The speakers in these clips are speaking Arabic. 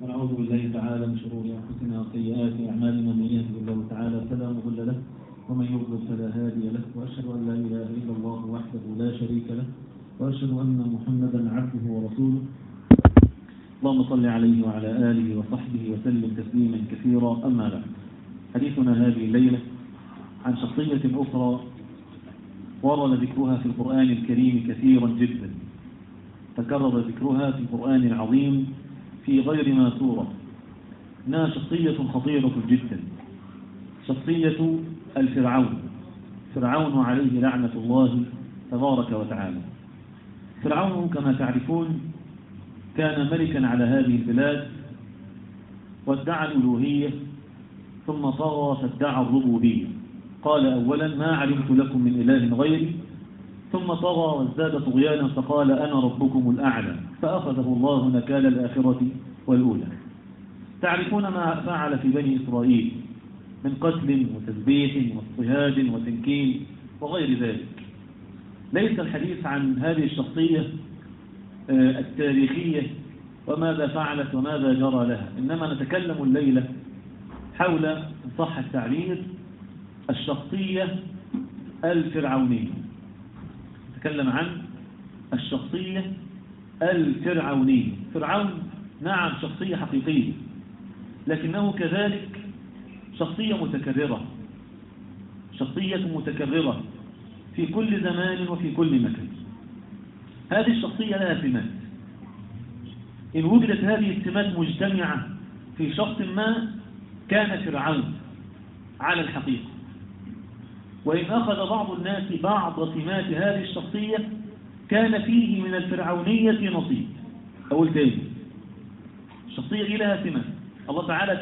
ونعوذ بالله تعالى من شرور أنفسنا وسيئات أعمالنا، من يهده الله تعالى فلا مضل له ومن يضلل فلا هادي له، وأشهد أن لا إله إلا الله وحده لا شريك له، وأشهد أن محمدا عبده ورسوله. اللهم صل عليه وعلى آله وصحبه وسلم تسليما كثيرا. أما بعد، حديثنا هذه الليلة عن شخصية أخرى ورد ذكرها في القرآن الكريم كثيرا جدا، تكرر ذكرها في القرآن العظيم في غير ما سورة. إنها شخصية خطيرة جدا، شخصية الفرعون، فرعون عليه لعنة الله تبارك وتعالى. فرعون كما تعرفون كان ملكا على هذه البلاد، وادعى الألوهية ثم طغى فادعى الربوبية. قال أولا ما علمت لكم من إله غيري، ثم طغى وازداد طغيانا فقال أنا ربكم الأعلى، فأخذه الله نكال الآخرة والأولى. تعرفون ما فعل في بني إسرائيل من قتل وتذبيح واضطهاد وتنكيل وغير ذلك. ليس الحديث عن هذه الشخصية التاريخية وماذا فعلت وماذا جرى لها، إنما نتكلم الليلة حول، إن صح التعبير، الشخصية الفرعونية. نتكلم عن الشخصية الفرعونية. فرعون نعم شخصية حقيقية، لكنه كذلك شخصية متكررة، شخصية متكررة في كل زمان وفي كل مكان. هذه الشخصية لها سمات، إن وجدت هذه السمات مجتمعة في شخص ما كان فرعون على الحقيقة، وإن أخذ بعض الناس بعض سمات هذه الشخصية كان فيه من الفرعونية نصيب. أقول تاني، الشخصية دي لها سمات. الله تعالى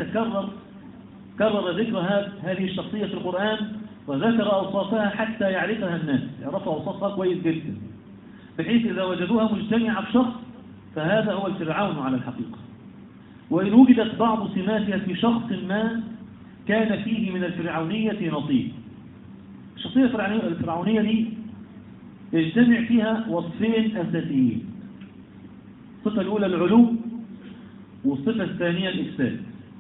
كرر ذكر هذه الشخصية في القرآن، وذكر أوصافها حتى يعرفها الناس، يعرفوا أوصافها كويس جدا، بحيث إذا وجدوها مجتمعة في شخص فهذا هو الفرعون على الحقيقة. وإن وجدت بعض سماتها في شخص ما كان فيه من الفرعونية نصيب. الشخصية الفرعونية دي يجتمع فيها وصفين أساسيين: الصفة الأولى العلو، والصفة الثانية الإفساد.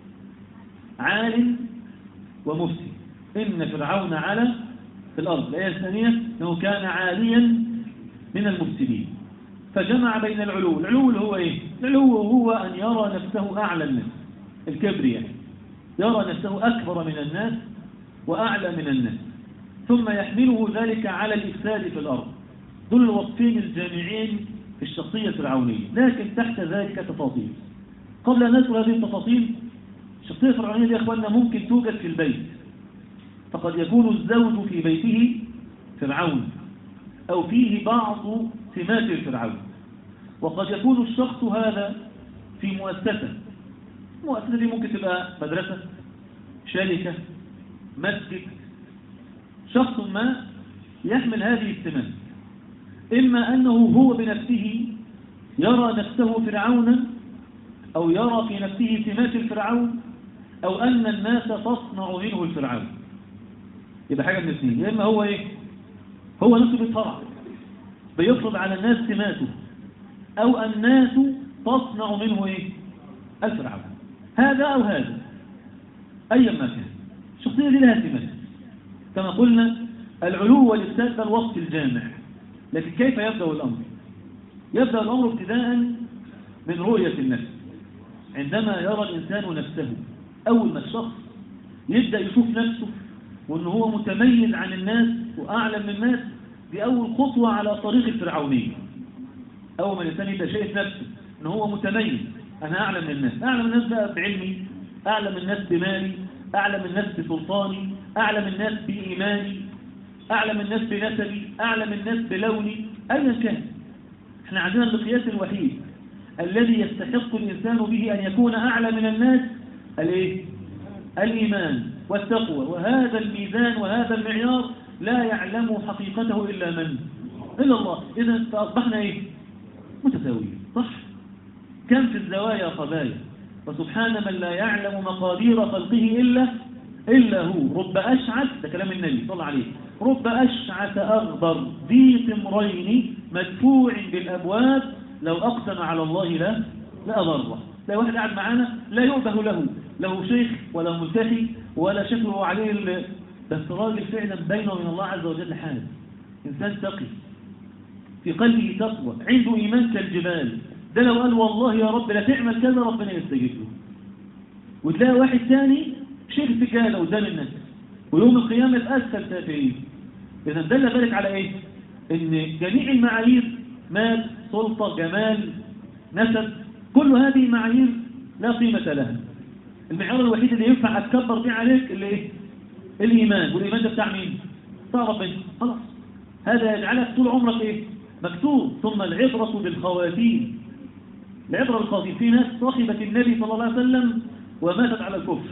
عالم ومفسد. إن فرعون علا في الأرض. الآية الثانية أنه كان عاليا من المفسدين، فجمع بين العلو. العلو اللي هو إيه؟ العلو هو أن يرى نفسه أعلى الناس، الكبرياء، يرى نفسه أكبر من الناس وأعلى من الناس، ثم يحمله ذلك على الإفساد في الأرض. دول الوصفين الجامعين في الشخصية الفرعونية، لكن تحت ذلك تفاصيل. قبل أن ندخل هذه التفاصيل، الشخصية الفرعونية دي يا أخواننا ممكن توجد في البيت، فقد يكون الزوج في بيته فرعون أو فيه بعض سمات الفرعون، وقد يكون الشخص هذا في مؤسسة. المؤسسة دي ممكن تبقى مدرسة، شركة، مسجد. شخص ما يحمل هذه السمات، إما أنه هو بنفسه يرى نفسه فرعونا، أو يرى في نفسه سمات الفرعون، أو أن الناس تصنع منه الفرعون. يبقى حاجة من الاثنين، يا إما هو إيه؟ هو نفسه بيتفرع بيفرض على الناس سماته، أو الناس تصنع منه إيه؟ الفرعون. هذا أو هذا، أيا ما كان، الشخصية دي لها سمات. كما قلنا العلو والإفساد ده الوصف الجامع. لكن كيف يبدأ الأمر؟ يبدأ الأمر ابتداء من رؤية النفس. عندما يرى الإنسان نفسه، أول ما الشخص يبدأ يشوف نفسه وأنه هو متميز عن الناس وأعلم من الناس، دي أول خطوة على طريق الفرعونية. أول ما الإنسان يبدأ شايف نفسه أنه هو متميز، أنا أعلم من الناس، أعلم الناس بقى بعلمي، أعلم الناس بمالي، أعلم الناس بسلطاني، أعلم الناس بإيماني، أعلم الناس بنسبي، أعلم الناس بلوني، أيا كان. احنا عندنا المقياس الوحيد الذي يستحق الإنسان به أن يكون أعلى من الناس الايه؟ الإيمان والتقوى. وهذا الميزان وهذا المعيار لا يعلم حقيقته إلا من؟ إلا الله. إذا فأصبحنا إيه؟ متساويين، صح؟ كم في الزوايا قبايا، وسبحان من لا يعلم مقادير خلقه إلا هو. رب أشعث، ده كلام النبي صلى الله عليه، رب أشعث أغبر ذي ثمرين مدفوع بالأبواب لو أقسم على الله لا أضره. لا واحد قاعد معانا لا يؤبه له شيخ ولا ملتحي ولا شكله عليه بس راجل فعلا بينه وبين الله عز وجل حال، إنسان تقي في قلبه تقوى، عنده إيمان كالجبال. ده لو قال والله يا رب لا تعمل كذا ربنا يستجيب له. وتلاقي واحد ثاني شيخ سجالة قدام الناس ويوم القيامة أسفل سافلين. إذا دل ذلك على إيه؟ إن جميع المعايير مال، سلطة، جمال، نسب، كل هذه معايير لا قيمة لها. المعيار الوحيد اللي ينفع أتكبر بيه عليك اللي إيه؟ الإيمان. والإيمان ده بتاع مين؟ بتاع ربنا. خلاص هذا يجعلك طول عمرك إيه؟ مكتوب. ثم العبرة بالخواتيم. العبرة بالخواتيم. في ناس صاحبت النبي صلى الله عليه وسلم وماتت على الكفر.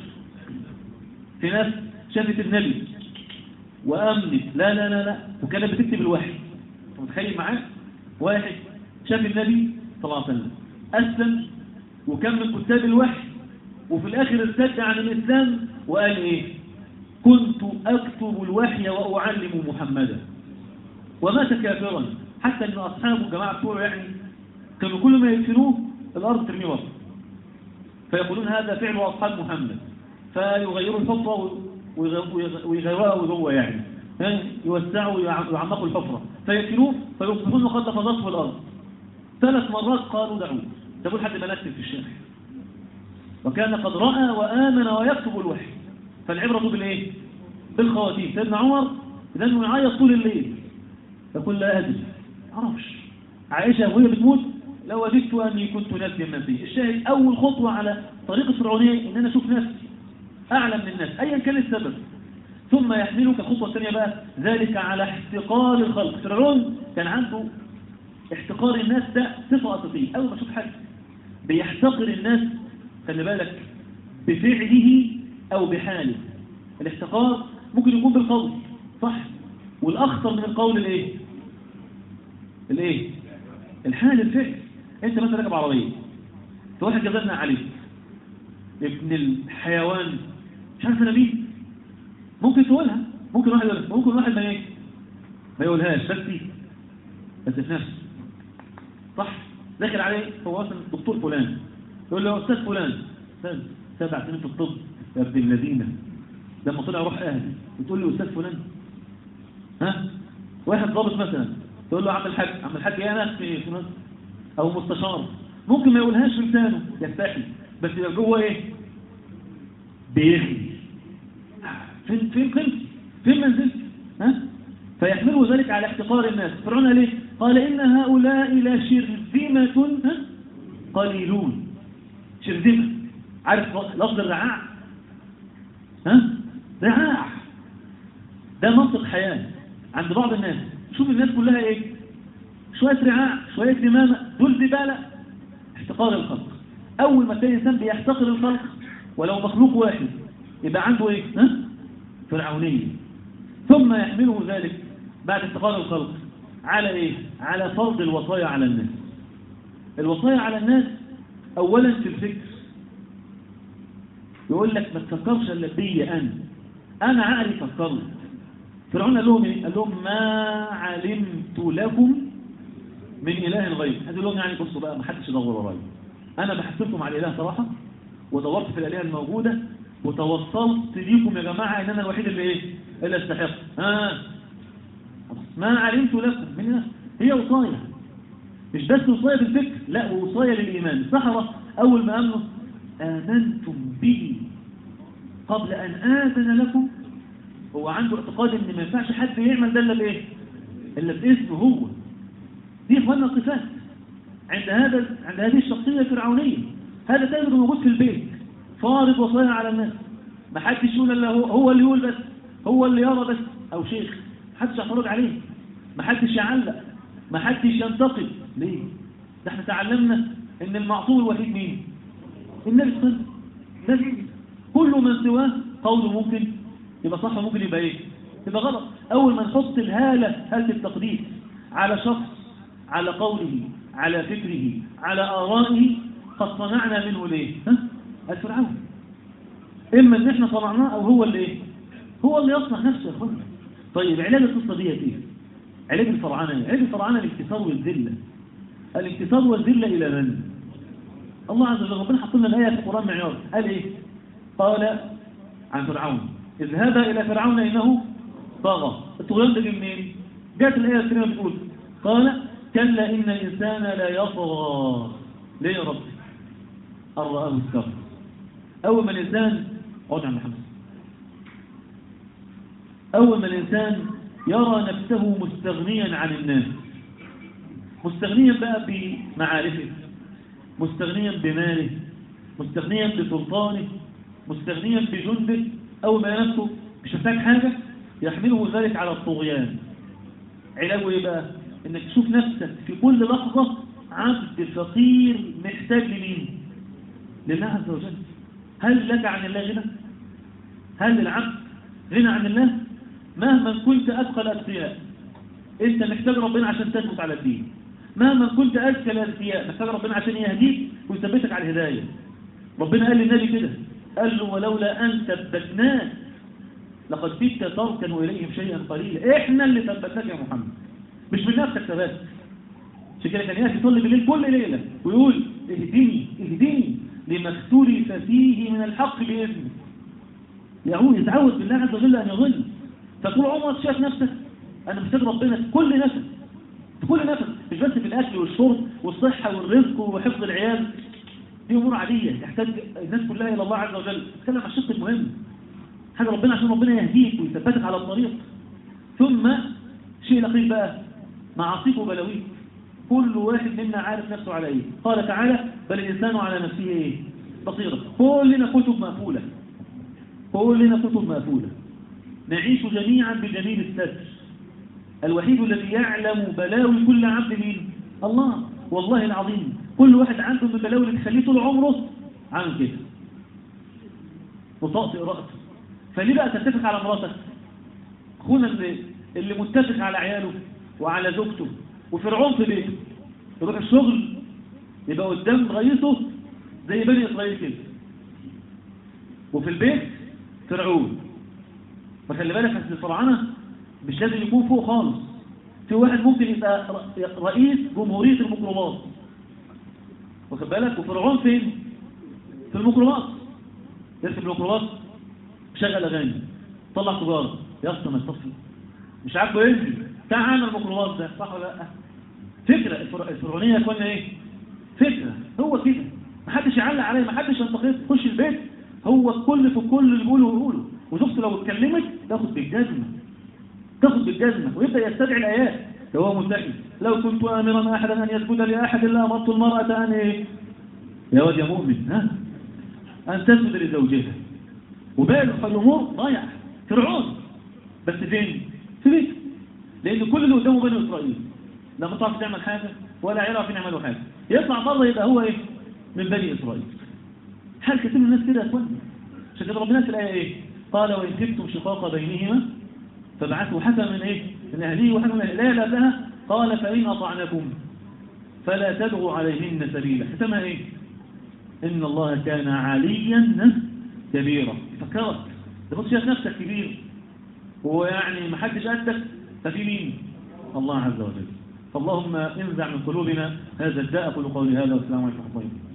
في ناس شافت النبي وأمنت لا لا لا لا وكانت بتكتب الوحي. متخيل معاك؟ واحد شاف النبي صلى الله عليه وسلم أسلم وكان من كتاب الوحي وفي الآخر ارتد عن الإسلام وقال إيه؟ كنت أكتب الوحي وأعلم محمدا. ومات كافرا حتى أن أصحابه الجماعة بتوعه يعني كانوا كل ما يدفنوه الأرض ترميه وراء. فيقولون هذا فعل أصحاب محمد، فيغيروا الحفرة ويغيروها وهو يعني يوسعوا ويعمقوا الحفرة فيدفنوه فيصبحون قد لفظته في الأرض. 3 مرات قالوا دعوه تقول حد ما نكتب في الشارع. وكان قد رأى وآمن ويكتب الوحي. فالعبرة بالإيه؟ بالخواتيم. سيدنا عمر لأنه يعيط طول الليل يقول لا أدري عرفش. عائشة وهي بتموت لو وجدت أني كنت ناسيا نفسي. الشاهد أول خطوة على طريق الفرعونية إن أنا أشوف نفسي أعلم من الناس أيا كان السبب. ثم يحملك الخطوة الثانية بقى ذلك على احتقار الخلق. فرعون كان عنده احتقار الناس، ده صفة أساسية. أول ما أشوف حد بيحتقر الناس خلي بالك بفعله أو بحاله. الاحتقار ممكن يكون بالقول صح، والأخطر من القول الإيه؟ الحال، الفعل. أنت مثلا راكب عربية فواحد جذبنا عليك ابن الحيوان مش عارف أنا مين، ممكن تقولها، ممكن واحد ما يقولهاش بس في نفسه صح. داخل عليه هو اصلا دكتور فلان يقول له استاذ فلان 7 سنين في الطب يا ابن الذين. لما طلع روح اهلي وتقول له استاذ فلان. واحد ضابط مثلا تقول له عم الحاج يا ناس في مصر او مستشار، ممكن ما يقولهاش في لسانه يستحي بس يبقى جوه ايه؟ بيغلي. فين قيمتي؟ فين منزلتي؟ فيحمله ذلك على احتقار الناس. فرعون ليه؟ قال إن هؤلاء لشرذمة قليلون. شرذمة عارف لفظ الرعاع؟ رعاع ده منطق حياة عند بعض الناس. شوف الناس كلها ايه؟ شوية رعاع شوية لمامة دول زبالة. احتقار الخلق. أول ما تلاقي إنسان بيحتقر الخلق ولو مخلوق واحد يبقى عنده ايه؟ فرعونية. ثم يحمله ذلك بعد احتقار الخلق على ايه؟ على فرض الوصايا على الناس. الوصايا على الناس اولا في الفكر. يقول لك ما تفكرش الا بيا انا عقلي فكرت. فرعون قال لهم ايه؟ قال لهم ما علمت لكم من اله غير. قال لهم يعني بصوا بقى ما حدش يدور ورايا، انا بحثتكم على الاله صراحه ودورت في الالهه الموجوده وتوصلت ليكم يا جماعه ان انا الوحيد اللي استحق. ما علمت لكم من هي وصايا، مش بس وصايا بالفكر، لا وصايا للايمان. السحرة اول ما امنوا امنتم به قبل ان اذن لكم. هو عنده اعتقاد ان ما ينفعش حد يعمل ده الا باسمه هو. دي اخواننا صفات عند هذه الشخصيه الفرعونيه. هذا تجد موجود في البيت فارض وصايا على الناس. ما حدش يقول الا هو اللي يقول بس، هو اللي يرى بس، او شيخ ما حدش يعترض عليه، ما حدش يعلق، ما حدش ينتقد. ليه؟ ده احنا تعلمنا ان المعصوم الوحيد مين؟ النبي صلى الله عليه وسلم. كل من سواه قوله ممكن يبقى صح وممكن يبقى ايه؟ يبقى غلط. اول ما نحط هالة التقديس على شخص، على قوله، على فكره، على آرائه، قد صنعنا منه ليه؟ الفرعون. اما ان احنا صنعناه او هو اللي ايه؟ هو اللي يصنع نفسه يا اخوانا. طيب علاج القصه دي ايه؟ علاج الفرعنه. علاج الفرعنه الانكسار والذله. الانكسار والذله الى من؟ الله عز وجل ربنا حط لنا الآية في القرآن معيار، قال إيه؟ قال عن فرعون اذهبا إلى فرعون إنه طغى. الطغيان ده جه منين؟ جاءت الآية الكريمة بتقول قال كلا إن الإنسان لا يطغى. ليه يا رب؟ أن رآه استغنى. أول ما الإنسان اقعد يا محمد، أول ما الإنسان يرى نفسه مستغنيا عن الناس، مستغنيا بقى بمعارفه، مستغنيا بماله، مستغنيا بسلطانه، مستغنيا بجنده، أول ما نفسه مش محتاج حاجة يحمله ذلك على الطغيان. علاوه ايه بقى؟ انك تشوف نفسك في كل لحظة عبد فقير محتاج لمين؟ لله عز وجل. هل لك عن الله غنى؟ هل العبد غنى عن الله؟ مهما كنت أثقل الأذكياء انت محتاج ربنا عشان تثبت على الدين. مهما كنت أذكى الأذكياء محتاج ربنا عشان يهديك ويثبتك على الهداية. ربنا قال للنبي كده، قال له ولولا أن ثبتناك لقد فيك تركن إليهم شيئا قليلا. احنا اللي ثبتناك يا محمد، مش من نفسك ثبات. عشان كده كان يأتي يصلي بالليل كل ليلة ويقول اهدني اهدني لما اختلف فيه من الحق بإذنه. يعود يتعود بالله عز وجل أن يظل. فطول عمرك شايف نفسك أنا محتاج ربنا في كل نفس، في كل نفس، مش بس في الأكل والشرب والصحة والرزق وحفظ العيال، دي أمور عادية يحتاج الناس كلها إلى الله عز وجل. تتكلم عن الشق المهم، حاجة ربنا عشان ربنا يهديك ويثبتك على الطريق. ثم شيء لطيف بقى، معاصيك وبلاويك، كل واحد منا عارف نفسه على ايه. قال تعالى بل الإنسان على نفسه ايه؟ بصيرة. كلنا كتب مقفولة، كلنا كتب مقفولة. نعيش جميعا بجميل الستر. الوحيد الذي يعلم بلاوي كل عبد مين؟ الله. والله العظيم كل واحد عنده من بلاوي اللي تخليه طول عمره عامل كده وطاقة رأسه. فليه بقى تتفق على مراتك؟ اخونا اللي متفق على عياله وعلى زوجته، وفرعون في بيته يروح الشغل يبقى قدام رئيسه زي بني إسرائيل كده، وفي البيت فرعون. فخلي بالك ان الفرعنه مش لازم يكون فوق خالص. في واحد ممكن يبقى رئيس جمهورية الميكروباص، واخد بالك؟ وفرعون فين؟ في الميكروباص. يركب الميكروباص شغل اغاني، طلع سيجاره، يا اسطى ما تصفي مش عاجبه ينزل، تعال عامل الميكروباص ده، صح ولا لا؟ فكره الفرعونيه يا اخوانا ايه؟ فكره. هو كده، محدش يعلق عليه، محدش ينتقد. تخش البيت هو الكل في الكل اللي بيقوله. وزوجته لو اتكلمت تاخد بالجزمه، تاخد بالجزمه، ويبدا يستدعي الايات. لو هو متقي لو كنت امرا احدا ان يسجد لاحد الا امرت المراه ان ايه؟ يا واد يا مؤمن، ها؟ ان تسجد لزوجها. وباقي الامور ضايع. فرعون بس فين؟ في بيته. لان كل اللي قدامه بني اسرائيل، لا بتعرف تعمل حاجه ولا يعرف يعملوا حاجه. يطلع بره يبقى هو ايه؟ من بني اسرائيل. حال كثير من الناس كده يا اخوانا. عشان كده ربنا في الايه ايه؟ قال وان خفتم شقاق بينهما فابعثوا حكما من ايه؟ من اهله وحكما من اهله. لا لها قال فان اطعنكم فلا تبغوا عليهن سبيلا. ختمها ايه؟ ان الله كان عليا كبيرا. فكرت تبص شايف نفسك كبير ويعني ما حدش قدك، ففي مين؟ الله عز وجل. فاللهم انزع من قلوبنا هذا الداء. قولوا قولي هذا والسلام عليكم ورحمه الله.